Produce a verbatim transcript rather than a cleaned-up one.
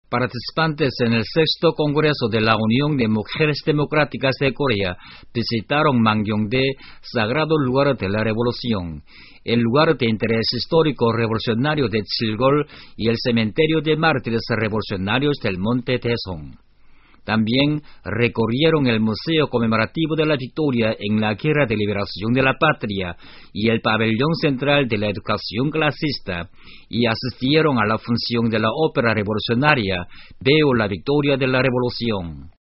Participantes en el sexto Congreso de la Unión de Mujeres Democráticas de Corea visitaron Mangyongdae, sagrado lugar de la revolución, el lugar de interés histórico revolucionario de Chilgol y el cementerio de mártires revolucionarios del Monte Daesung. También recorrieron el Museo Conmemorativo de la Victoria en la Guerra de Liberación de la Patria y el Pabellón Central de la Educación Clasista y asistieron a la función de la ópera revolucionaria Veo la Victoria de la Revolución.